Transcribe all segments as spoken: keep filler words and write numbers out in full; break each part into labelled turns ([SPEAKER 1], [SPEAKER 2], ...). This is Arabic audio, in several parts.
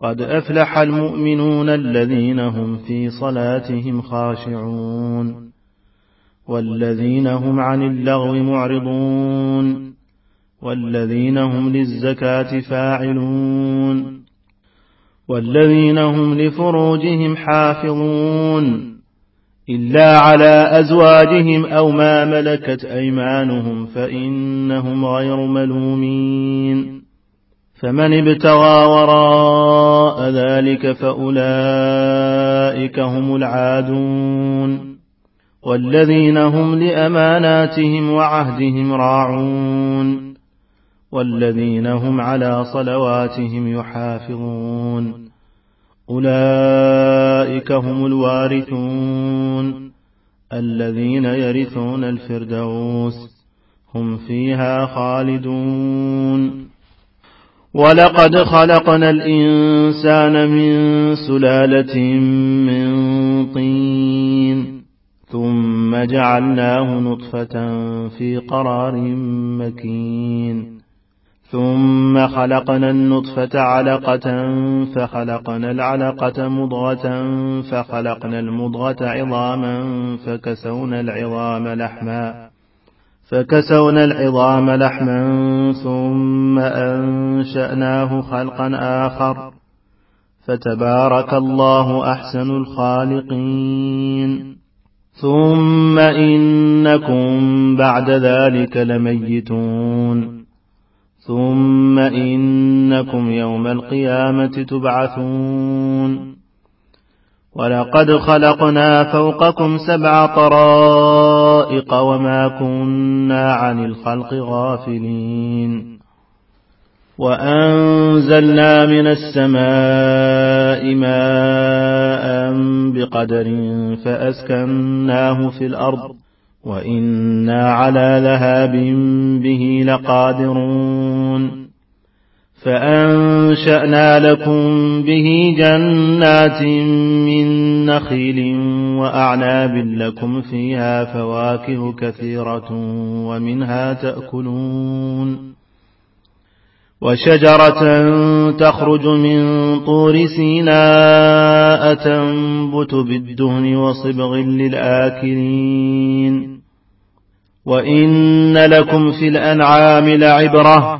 [SPEAKER 1] قد أفلح المؤمنون الذين هم في صلاتهم خاشعون والذين هم عن اللغو معرضون والذين هم للزكاة فاعلون والذين هم لفروجهم حافظون إلا على أزواجهم أو ما ملكت أيمانهم فإنهم غير ملومين فمن ابتغى وراء ذلك فأولئك هم العادون والذين هم لأماناتهم وعهدهم راعون والذين هم على صلواتهم يحافظون أولئك هم الوارثون الذين يرثون الفردوس هم فيها خالدون ولقد خلقنا الإنسان من سلالة من طين ثم جعلناه نطفة في قرار مكين ثم خلقنا النطفة علقة فخلقنا العلقة مضغة فخلقنا المضغة عظاما فكسونا العظام لحما فكسونا العظام لحما ثم أنشأناه خلقا آخر فتبارك الله أحسن الخالقين ثم إنكم بعد ذلك لميتون ثم إنكم يوم القيامة تبعثون ولقد خلقنا فوقكم سبع طرائق وما كنا عن الخلق غافلين وأنزلنا من السماء ماء بقدر فأسكناه في الأرض وإنا على ذهاب به لقادرون فأنشأنا لكم به جنات من نخيل وأعناب لكم فيها فواكه كثيرة ومنها تأكلون وشجرة تخرج من طور سيناء تنبت بالدهن وصبغ للآكلين وإن لكم في الأنعام لعبرة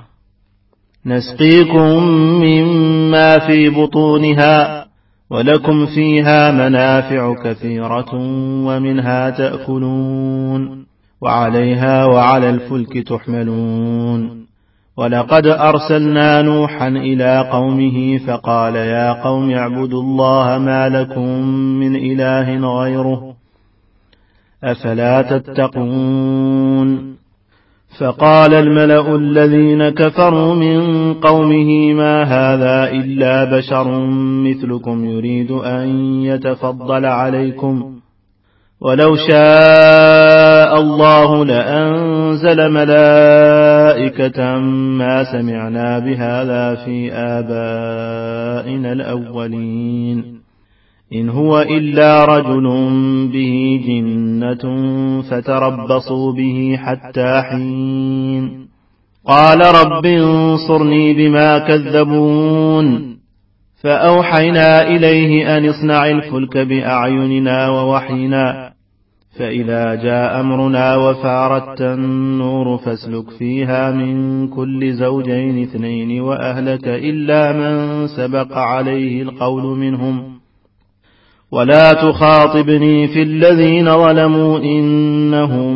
[SPEAKER 1] نسقيكم مما في بطونها ولكم فيها منافع كثيرة ومنها تأكلون وعليها وعلى الفلك تحملون ولقد أرسلنا نوحا إلى قومه فقال يا قوم اعبدوا الله ما لكم من إله غيره أفلا تتقون فقال الملأ الذين كفروا من قومه ما هذا إلا بشر مثلكم يريد أن يتفضل عليكم ولو شاء الله لأنزل ملائكة ما سمعنا بهذا في آبائنا الأولين إن هو إلا رجل به جنة فتربصوا به حتى حين قال رب انصرني بما كذبون فأوحينا إليه أن اصنع الفلك بأعيننا ووحينا فإذا جاء أمرنا وفارت النور فاسلك فيها من كل زوجين اثنين وأهلك إلا من سبق عليه القول منهم ولا تخاطبني في الذين ظلموا إنهم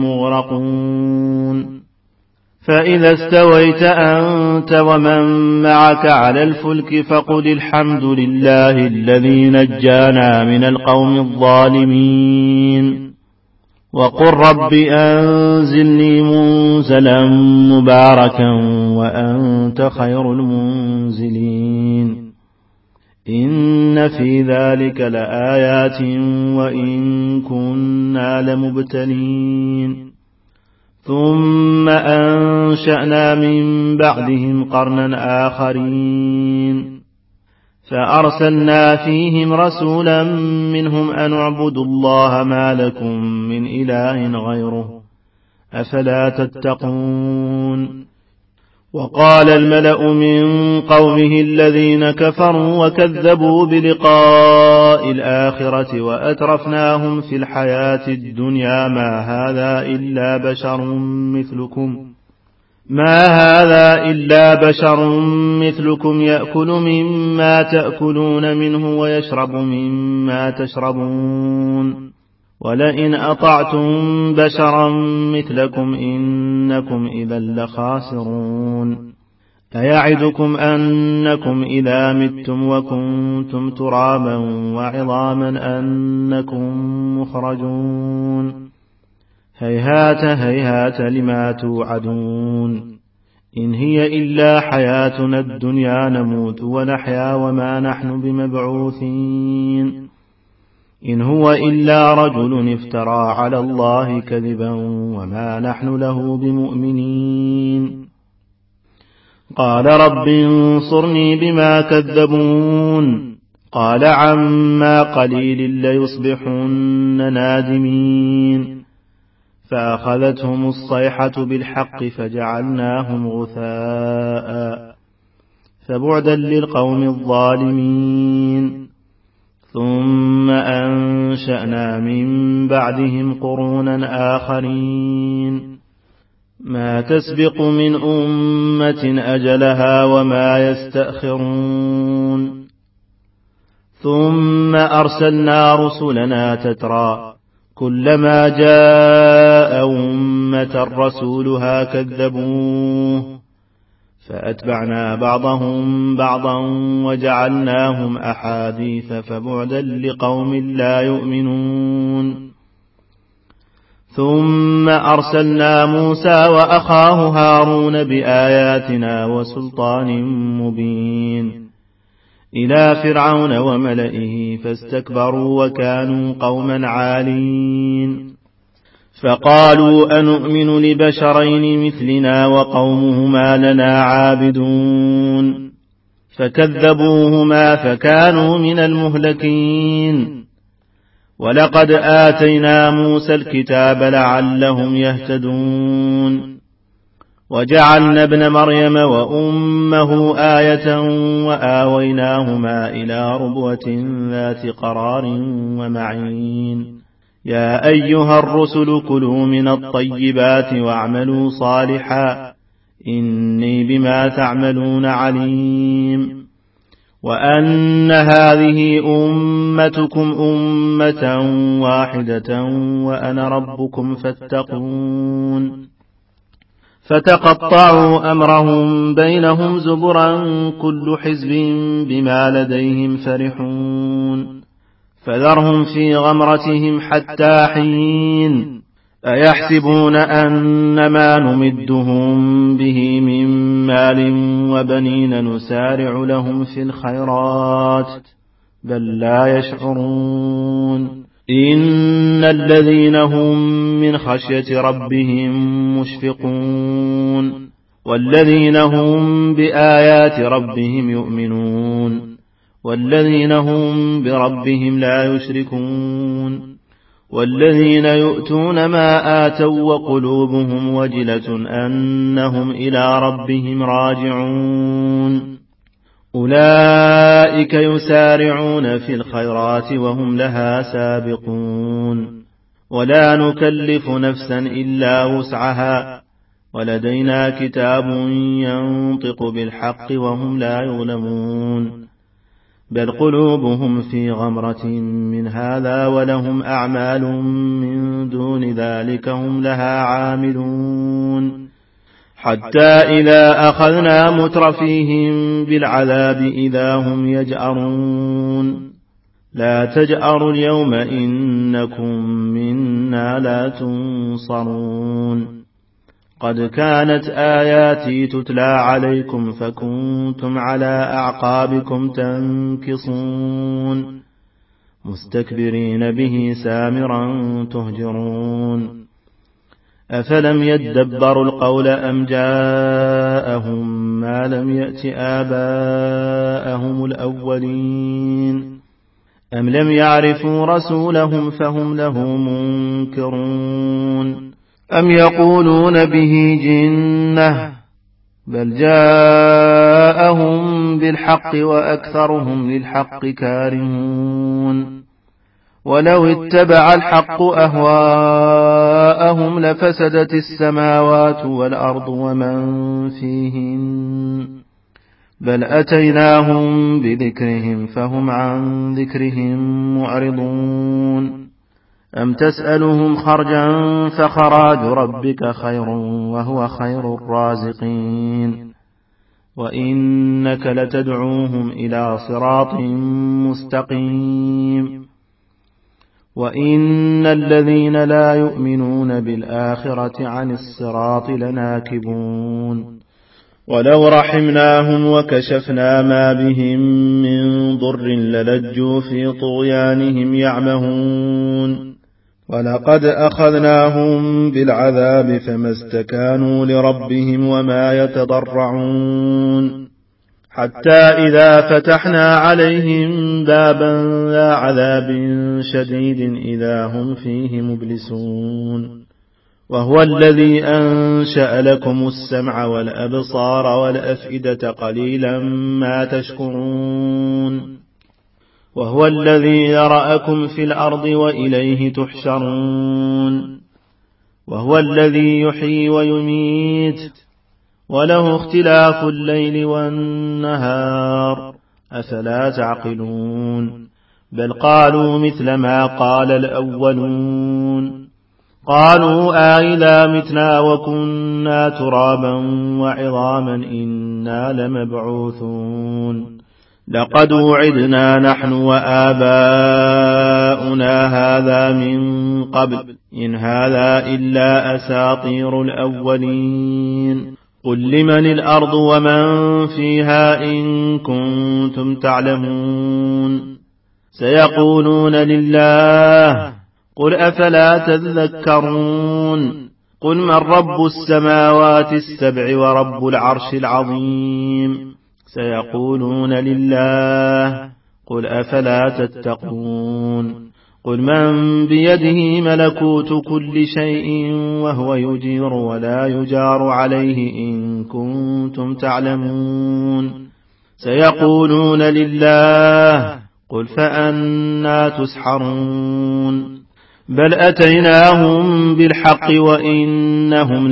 [SPEAKER 1] مغرقون فإذا استويت أنت ومن معك على الفلك فقل الحمد لله الذي نجانا من القوم الظالمين وقل رب أنزلني منزلا مباركا وأنت خير المنزلين إن في ذلك لآيات وإن كنا لمبتلين ثم أنشأنا من بعدهم قرنا آخرين فأرسلنا فيهم رسولا منهم أن اعبدوا الله ما لكم من إله غيره أفلا تتقون وقال الملأ من قومه الذين كفروا وكذبوا بلقاء الآخرة وأترفناهم في الحياة الدنيا ما هذا إلا بشر مثلكم ما هذا إلا بشر مثلكم يأكل مما تأكلون منه ويشرب مما تشربون ولئن أطعتم بشرا مثلكم إنكم إذا لخاسرون أيعدكم أنكم إذا متم وكنتم ترابا وعظاما أنكم مخرجون هيهات هيهات لما توعدون إن هي إلا حياتنا الدنيا نموت ونحيا وما نحن بمبعوثين إن هو إلا رجل افترى على الله كذبا وما نحن له بمؤمنين قال رب انصرني بما كذبون قال عما قليل ليصبحن نادمين فأخذتهم الصيحة بالحق فجعلناهم غثاء فبعدا للقوم الظالمين ثم أنشأنا من بعدهم قرونا آخرين ما تسبق من أمة أجلها وما يستأخرون ثم أرسلنا رسلنا تترى كلما جاء أمة رسولها كذبوه فأتبعنا بعضهم بعضا وجعلناهم أحاديث فبعدا لقوم لا يؤمنون ثم أرسلنا موسى وأخاه هارون بآياتنا وسلطان مبين إلى فرعون وملئه فاستكبروا وكانوا قوما عالين فقالوا أنؤمن لبشرين مثلنا وقومهما لنا عابدون فكذبوهما فكانوا من المهلكين ولقد آتينا موسى الكتاب لعلهم يهتدون وجعلنا ابن مريم وأمه آية وآويناهما إلى ربوة ذات قرار ومعين يا أيها الرسل كلوا من الطيبات واعملوا صالحا إني بما تعملون عليم وأن هذه أمتكم أمة واحدة وأنا ربكم فاتقون فتقطعوا أمرهم بينهم زبرا كل حزب بما لديهم فرحون فذرهم في غمرتهم حتى حين أيحسبون أن ما نمدهم به من مال وبنين نسارع لهم في الخيرات بل لا يشعرون إن الذين هم من خشية ربهم مشفقون والذين هم بآيات ربهم يؤمنون والذين هم بربهم لا يشركون والذين يؤتون ما آتوا وقلوبهم وجلة أنهم إلى ربهم راجعون أولئك يسارعون في الخيرات وهم لها سابقون ولا نكلف نفسا إلا وسعها ولدينا كتاب ينطق بالحق وهم لا يظلمون بل قلوبهم في غمرة من هذا ولهم أعمال من دون ذلك هم لها عاملون حتى إذا أخذنا مترفيهم بالعذاب إذا هم يجأرون لا تجأروا اليوم إنكم منا لا تنصرون قد كانت آياتي تتلى عليكم فكنتم على أعقابكم تنكصون مستكبرين به سامرا تهجرون أفلم يدبروا القول أم جاءهم ما لم يأت آباءهم الأولين أم لم يعرفوا رسولهم فهم له منكرون أم يقولون به جنة بل جاءهم بالحق وأكثرهم للحق كارهون ولو اتبع الحق أهواءهم لفسدت السماوات والأرض ومن فيهن بل أتيناهم بذكرهم فهم عن ذكرهم معرضون أم تسألهم خرجا فخراج ربك خير وهو خير الرازقين وإنك لتدعوهم إلى صراط مستقيم وإن الذين لا يؤمنون بالآخرة عن الصراط لناكبون ولو رحمناهم وكشفنا ما بهم من ضر للجوا في طغيانهم يعمهون ولقد أخذناهم بالعذاب فما استكانوا لربهم وما يتضرعون حتى إذا فتحنا عليهم بابا ذا عذاب شديد إذا هم فيه مبلسون وهو الذي أنشأ لكم السمع والأبصار والأفئدة قليلا ما تشكرون وهو الذي يرأكم في الأرض وإليه تحشرون وهو الذي يحيي ويميت وله اختلاف الليل والنهار أفلا تعقلون بل قالوا مثل ما قال الأولون قالوا آئذا متنا وكنا ترابا وعظاما إنا لمبعوثون لقد وعدنا نحن وآباؤنا هذا من قبل إن هذا إلا أساطير الأولين قل لمن الأرض ومن فيها إن كنتم تعلمون سيقولون لله قل أفلا تذكرون قل من رب السماوات السبع ورب العرش العظيم سيقولون لله قل أفلا تتقون قل من بيده ملكوت كل شيء وهو يجير ولا يجار عليه إن كنتم تعلمون سيقولون لله قل فأنى تسحرون بل أتيناهم بالحق وإنهم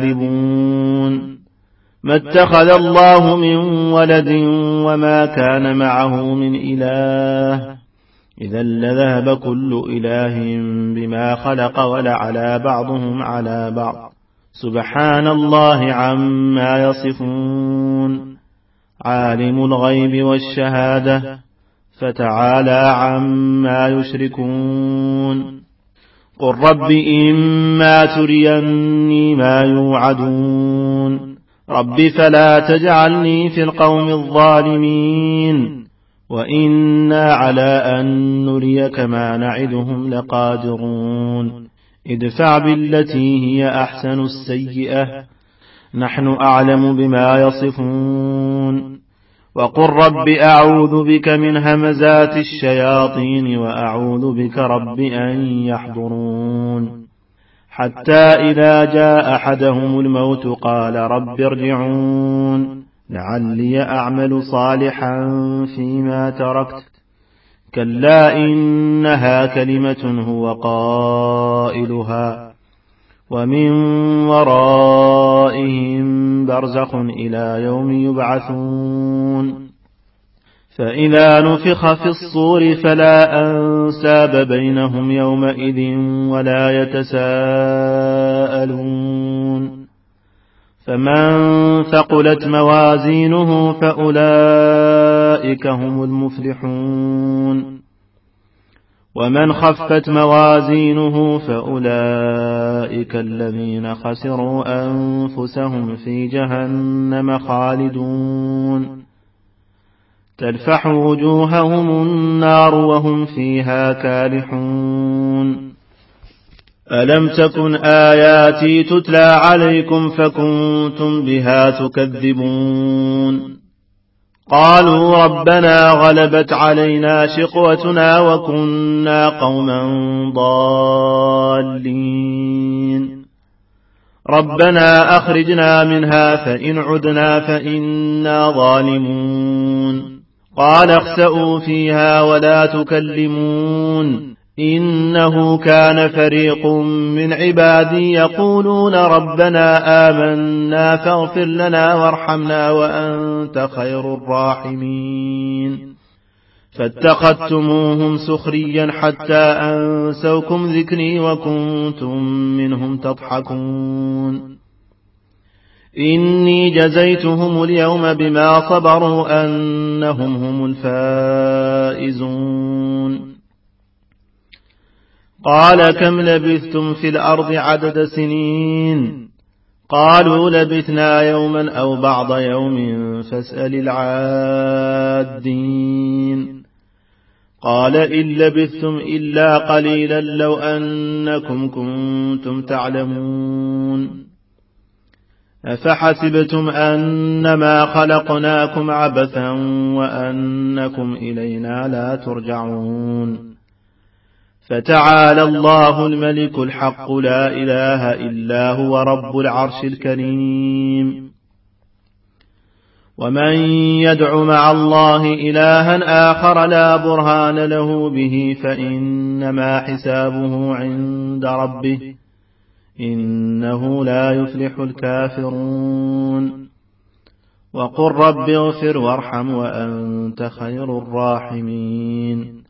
[SPEAKER 1] لكاذبون ما اتخذ الله من ولد وما كان معه من إله إذا لذهب كل إله بما خلق ولعلى بعضهم على بعض سبحان الله عما يصفون عالم الغيب والشهادة فتعالى عما يشركون قل رب إما تريني ما يوعدون رب فلا تجعلني في القوم الظالمين وإنا على أن نريك ما نعدهم لقادرون ادفع بالتي هي أحسن السيئة نحن أعلم بما يصفون وقل رب أعوذ بك من همزات الشياطين وأعوذ بك رب أن يحضرون حتى إذا جاء أحدهم الموت قال رب ارجعون لعلي أعمل صالحا فيما تركت كلا إنها كلمة هو قائلها ومن ورائهم برزخ إلى يوم يبعثون فإذا نفخ في الصور فلا أنساب بينهم يومئذ ولا يتساءلون فمن ثقلت موازينه فأولئك هم المفلحون ومن خفت موازينه فأولئك الذين خسروا أنفسهم في جهنم خالدون تلفح وجوههم النار وهم فيها كالحون ألم تكن آياتي تتلى عليكم فكنتم بها تكذبون قالوا ربنا غلبت علينا شقوتنا وكنا قوما ضالين ربنا أخرجنا منها فإن عدنا فإنا ظالمون قال اخسئوا فيها ولا تكلمون إنه كان فريق من عبادي يقولون ربنا آمنا فاغفر لنا وارحمنا وأنت خير الراحمين فاتخذتموهم سخريا حتى أنسوكم ذكري وكنتم منهم تضحكون إني جزيتهم اليوم بما صبروا أنهم هم الفائزون قال كم لبثتم في الأرض عدد سنين قالوا لبثنا يوما أو بعض يوم فاسأل العادين قال إن لبثتم إلا قليلا لو أنكم كنتم تعلمون أفحسبتم أنما خلقناكم عبثا وأنكم إلينا لا ترجعون فتعالى الله الملك الحق لا إله إلا هو رب العرش الكريم ومن يدع مع الله إلها آخر لا برهان له به فإنما حسابه عند ربه إنه لا يفلح الكافرون وقل رب اغفر وارحم وأنت خير الراحمين